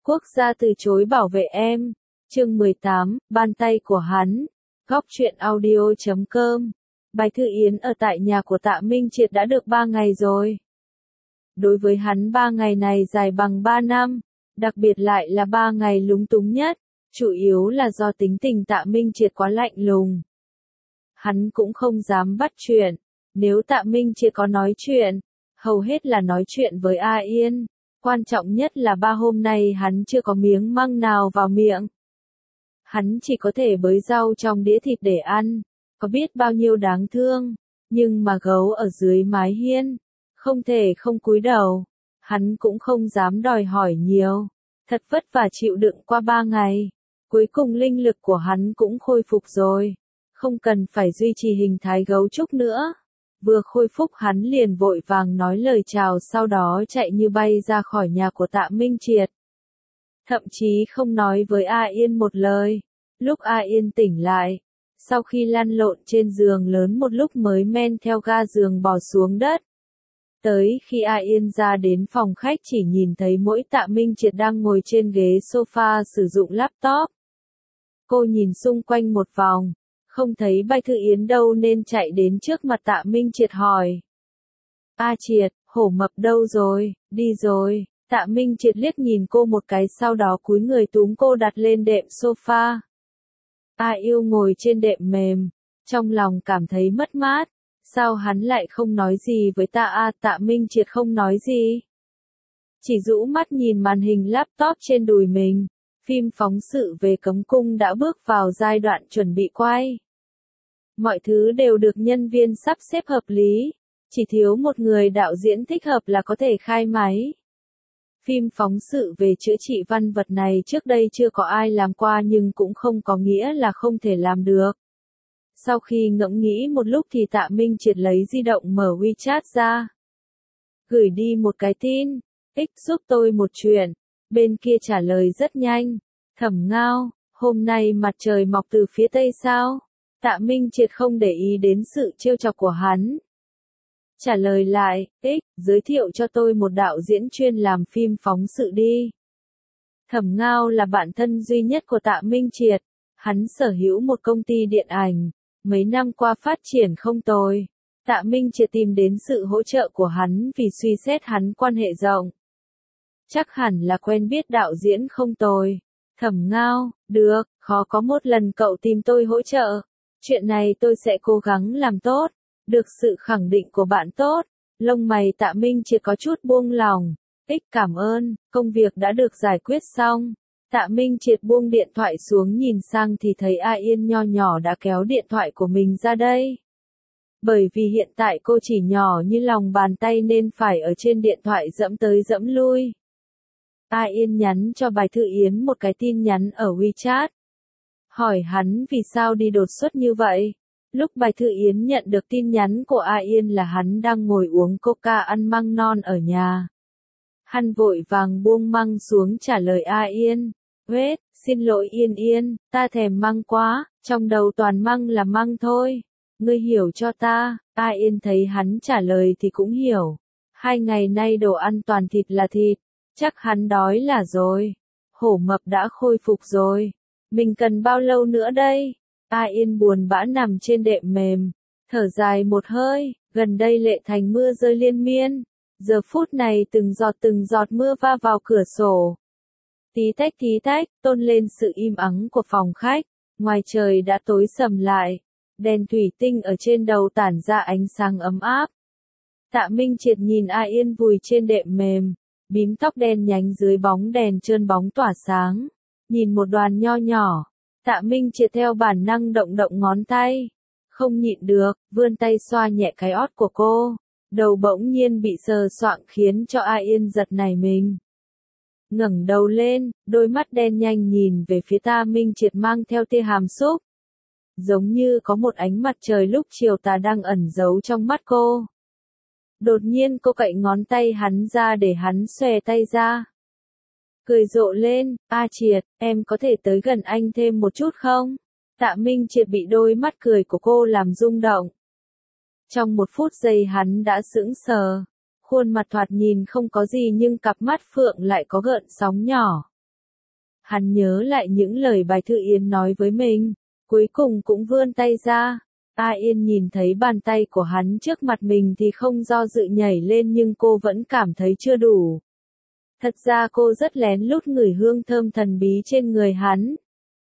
Quốc gia từ chối bảo vệ em. Chương 18, bàn tay của hắn. Góc truyện audio.com. Bạch Thư Yến ở tại nhà của Tạ Minh Triệt đã được 3 ngày rồi. Đối với hắn 3 ngày này dài bằng 3 năm, đặc biệt lại là 3 ngày lúng túng nhất, chủ yếu là do tính tình Tạ Minh Triệt quá lạnh lùng. Hắn cũng không dám bắt chuyện, nếu Tạ Minh Triệt có nói chuyện, hầu hết là nói chuyện với A Yên. Quan trọng nhất là 3 hôm nay hắn chưa có miếng măng nào vào miệng. Hắn chỉ có thể bới rau trong đĩa thịt để ăn, có biết bao nhiêu đáng thương, nhưng mà gấu ở dưới mái hiên, không thể không cúi đầu, hắn cũng không dám đòi hỏi nhiều, thật vất vả chịu đựng qua 3 ngày, cuối cùng linh lực của hắn cũng khôi phục rồi, không cần phải duy trì hình thái gấu trúc nữa. Vừa khôi phục hắn liền vội vàng nói lời chào sau đó chạy như bay ra khỏi nhà của Tạ Minh Triệt. Thậm chí không nói với A Yên một lời. Lúc A Yên tỉnh lại, sau khi lăn lộn trên giường lớn một lúc mới men theo ga giường bò xuống đất. Tới khi A Yên ra đến phòng khách chỉ nhìn thấy mỗi Tạ Minh Triệt đang ngồi trên ghế sofa sử dụng laptop. Cô nhìn xung quanh một vòng. Không thấy Bạch Thư Yến đâu nên chạy đến trước mặt Tạ Minh Triệt hỏi. A Triệt, hổ mập đâu rồi, đi rồi. Tạ Minh Triệt liếc nhìn cô một cái sau đó cúi người túm cô đặt lên đệm sofa. A Yêu ngồi trên đệm mềm, trong lòng cảm thấy mất mát. Sao hắn lại không nói gì với Tạ Minh Triệt không nói gì. Chỉ rũ mắt nhìn màn hình laptop trên đùi mình. Phim phóng sự về Cấm Cung đã bước vào giai đoạn chuẩn bị quay. Mọi thứ đều được nhân viên sắp xếp hợp lý, chỉ thiếu một người đạo diễn thích hợp là có thể khai máy. Phim phóng sự về chữa trị văn vật này trước đây chưa có ai làm qua nhưng cũng không có nghĩa là không thể làm được. Sau khi ngẫm nghĩ một lúc thì Tạ Minh Triệt lấy di động mở WeChat ra. Gửi đi một cái tin, giúp tôi một chuyện. Bên kia trả lời rất nhanh. Thẩm Ngao, hôm nay mặt trời mọc từ phía tây sao? Tạ Minh Triệt không để ý đến sự trêu chọc của hắn. Trả lời lại, giới thiệu cho tôi một đạo diễn chuyên làm phim phóng sự đi. Thẩm Ngao là bạn thân duy nhất của Tạ Minh Triệt. Hắn sở hữu một công ty điện ảnh, mấy năm qua phát triển không tồi. Tạ Minh Triệt tìm đến sự hỗ trợ của hắn vì suy xét hắn quan hệ rộng. Chắc hẳn là quen biết đạo diễn không tồi. Thẩm Ngao, được, khó có một lần cậu tìm tôi hỗ trợ. Chuyện này tôi sẽ cố gắng làm tốt. Được sự khẳng định của bạn tốt. Lông mày Tạ Minh Triệt có chút buông lòng. Cảm ơn, công việc đã được giải quyết xong. Tạ Minh Triệt buông điện thoại xuống nhìn sang thì thấy A Yên nho nhỏ đã kéo điện thoại của mình ra đây. Bởi vì hiện tại cô chỉ nhỏ như lòng bàn tay nên phải ở trên điện thoại dẫm tới dẫm lui. A Yên nhắn cho Bạch Thư Yến một cái tin nhắn ở WeChat. Hỏi hắn vì sao đi đột xuất như vậy. Lúc Bạch Thư Yến nhận được tin nhắn của A Yên là hắn đang ngồi uống coca ăn măng non ở nhà. Hắn vội vàng buông măng xuống trả lời A Yên. Xin lỗi Yên Yên, ta thèm măng quá, trong đầu toàn măng là măng thôi. Ngươi hiểu cho ta. A Yên thấy hắn trả lời thì cũng hiểu. 2 ngày nay đồ ăn toàn thịt là thịt. Chắc hắn đói là rồi. Hổ mập đã khôi phục rồi. Mình cần bao lâu nữa đây? A Yên buồn bã nằm trên đệm mềm. Thở dài một hơi. Gần đây Lệ Thành mưa rơi liên miên. Giờ phút này từng giọt mưa va vào cửa sổ. Tí tách, tôn lên sự im ắng của phòng khách. Ngoài trời đã tối sầm lại. Đèn thủy tinh ở trên đầu tản ra ánh sáng ấm áp. Tạ Minh Triệt nhìn A Yên vùi trên đệm mềm. Bím tóc đen nhánh dưới bóng đèn trơn bóng tỏa sáng. Nhìn một đoàn nho nhỏ. Tạ Minh Triệt theo bản năng động động ngón tay. Không nhịn được, vươn tay xoa nhẹ cái ót của cô. Đầu bỗng nhiên bị sờ soạng khiến cho A Yên giật nảy mình. Ngẩng đầu lên, đôi mắt đen nhanh nhìn về phía Tạ Minh Triệt mang theo tia hàm xúc. Giống như có một ánh mặt trời lúc chiều tà đang ẩn giấu trong mắt cô. Đột nhiên cô cạy ngón tay hắn ra để hắn xòe tay ra. Cười rộ lên, A Triệt, em có thể tới gần anh thêm một chút không? Tạ Minh Triệt bị đôi mắt cười của cô làm rung động. Trong một phút giây hắn đã sững sờ. Khuôn mặt thoạt nhìn không có gì nhưng cặp mắt phượng lại có gợn sóng nhỏ. Hắn nhớ lại những lời Bạch Thư Yến nói với mình, cuối cùng cũng vươn tay ra. A Yên nhìn thấy bàn tay của hắn trước mặt mình thì không do dự nhảy lên, nhưng cô vẫn cảm thấy chưa đủ. Thật ra cô rất lén lút ngửi hương thơm thần bí trên người hắn.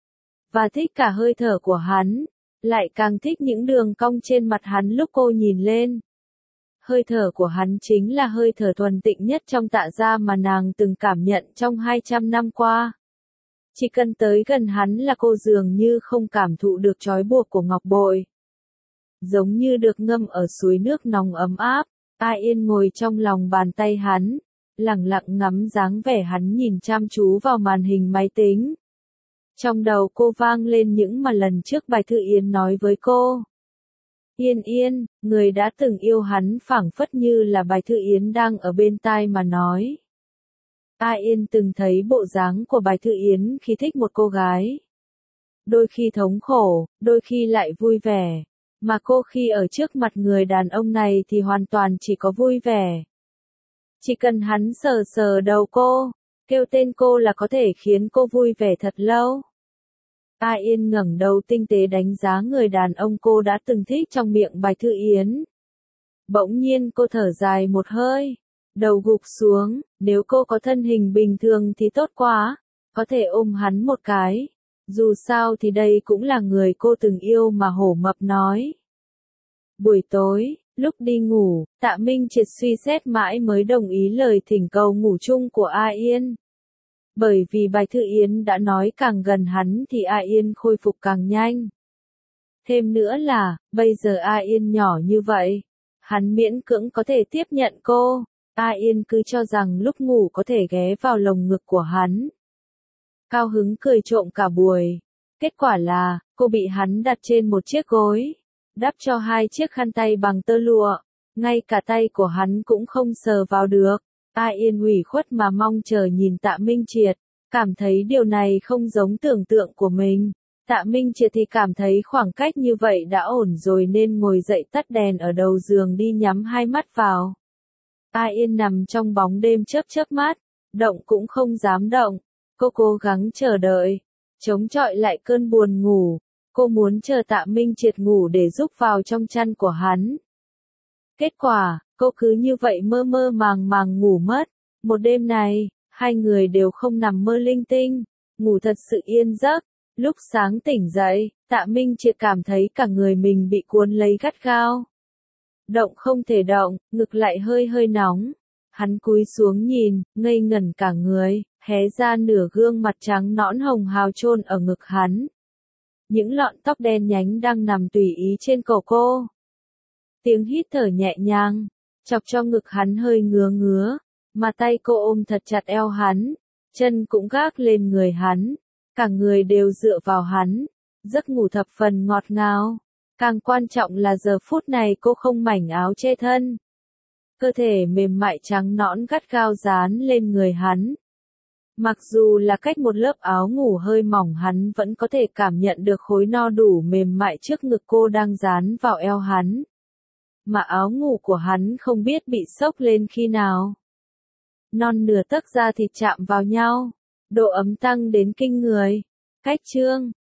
Và thích cả hơi thở của hắn, lại càng thích những đường cong trên mặt hắn lúc cô nhìn lên. Hơi thở của hắn chính là hơi thở thuần tịnh nhất trong Tạ gia mà nàng từng cảm nhận trong 200 năm qua. Chỉ cần tới gần hắn là cô dường như không cảm thụ được trói buộc của ngọc bội. Giống như được ngâm ở suối nước nóng ấm áp, A Yên ngồi trong lòng bàn tay hắn, lặng lặng ngắm dáng vẻ hắn nhìn chăm chú vào màn hình máy tính. Trong đầu cô vang lên những mà lần trước Bạch Thư Yến nói với cô. Yên Yên, người đã từng yêu hắn phảng phất như là Bạch Thư Yến đang ở bên tai mà nói. A Yên từng thấy bộ dáng của Bạch Thư Yến khi thích một cô gái. Đôi khi thống khổ, đôi khi lại vui vẻ. Mà cô khi ở trước mặt người đàn ông này thì hoàn toàn chỉ có vui vẻ. Chỉ cần hắn sờ sờ đầu cô, kêu tên cô là có thể khiến cô vui vẻ thật lâu. A Yên ngẩng đầu tinh tế đánh giá người đàn ông cô đã từng thích trong miệng Bạch Thư Yến. Bỗng nhiên cô thở dài một hơi, đầu gục xuống, nếu cô có thân hình bình thường thì tốt quá, có thể ôm hắn một cái. Dù sao thì đây cũng là người cô từng yêu mà Hổ Mập nói. Buổi tối, lúc đi ngủ, Tạ Minh Triệt suy xét mãi mới đồng ý lời thỉnh cầu ngủ chung của A Yên. Bởi vì Bạch Thư Yến đã nói càng gần hắn thì A Yên khôi phục càng nhanh. Thêm nữa là, bây giờ A Yên nhỏ như vậy, hắn miễn cưỡng có thể tiếp nhận cô. A Yên cứ cho rằng lúc ngủ có thể ghé vào lồng ngực của hắn. Cao hứng cười trộm cả buổi. Kết quả là, cô bị hắn đặt trên một chiếc gối, đắp cho 2 chiếc khăn tay bằng tơ lụa, ngay cả tay của hắn cũng không sờ vào được. A Yên ủy khuất mà mong chờ nhìn Tạ Minh Triệt, cảm thấy điều này không giống tưởng tượng của mình. Tạ Minh Triệt thì cảm thấy khoảng cách như vậy đã ổn rồi nên ngồi dậy tắt đèn ở đầu giường đi nhắm 2 mắt vào. A Yên nằm trong bóng đêm chớp mắt, động cũng không dám động. Cô cố gắng chờ đợi, chống chọi lại cơn buồn ngủ. Cô muốn chờ Tạ Minh Triệt ngủ để giúp vào trong chăn của hắn. Kết quả, cô cứ như vậy mơ mơ màng màng ngủ mất. Một đêm này, hai người đều không nằm mơ linh tinh, ngủ thật sự yên giấc. Lúc sáng tỉnh dậy, Tạ Minh Triệt cảm thấy cả người mình bị cuốn lấy gắt gao. Động không thể động, ngực lại hơi hơi nóng. Hắn cúi xuống nhìn, ngây ngẩn cả người, hé ra nửa gương mặt trắng nõn hồng hào chôn ở ngực hắn. Những lọn tóc đen nhánh đang nằm tùy ý trên cổ cô. Tiếng hít thở nhẹ nhàng, chọc cho ngực hắn hơi ngứa ngứa, mà tay cô ôm thật chặt eo hắn, chân cũng gác lên người hắn, cả người đều dựa vào hắn, giấc ngủ thập phần ngọt ngào. Càng quan trọng là giờ phút này cô không mảnh áo che thân. Cơ thể mềm mại trắng nõn gắt gao dán lên người hắn. Mặc dù là cách một lớp áo ngủ hơi mỏng hắn vẫn có thể cảm nhận được khối no đủ mềm mại trước ngực cô đang dán vào eo hắn. Mà áo ngủ của hắn không biết bị xốc lên khi nào. Non nửa tấc da thịt chạm vào nhau, độ ấm tăng đến kinh người. Cách chương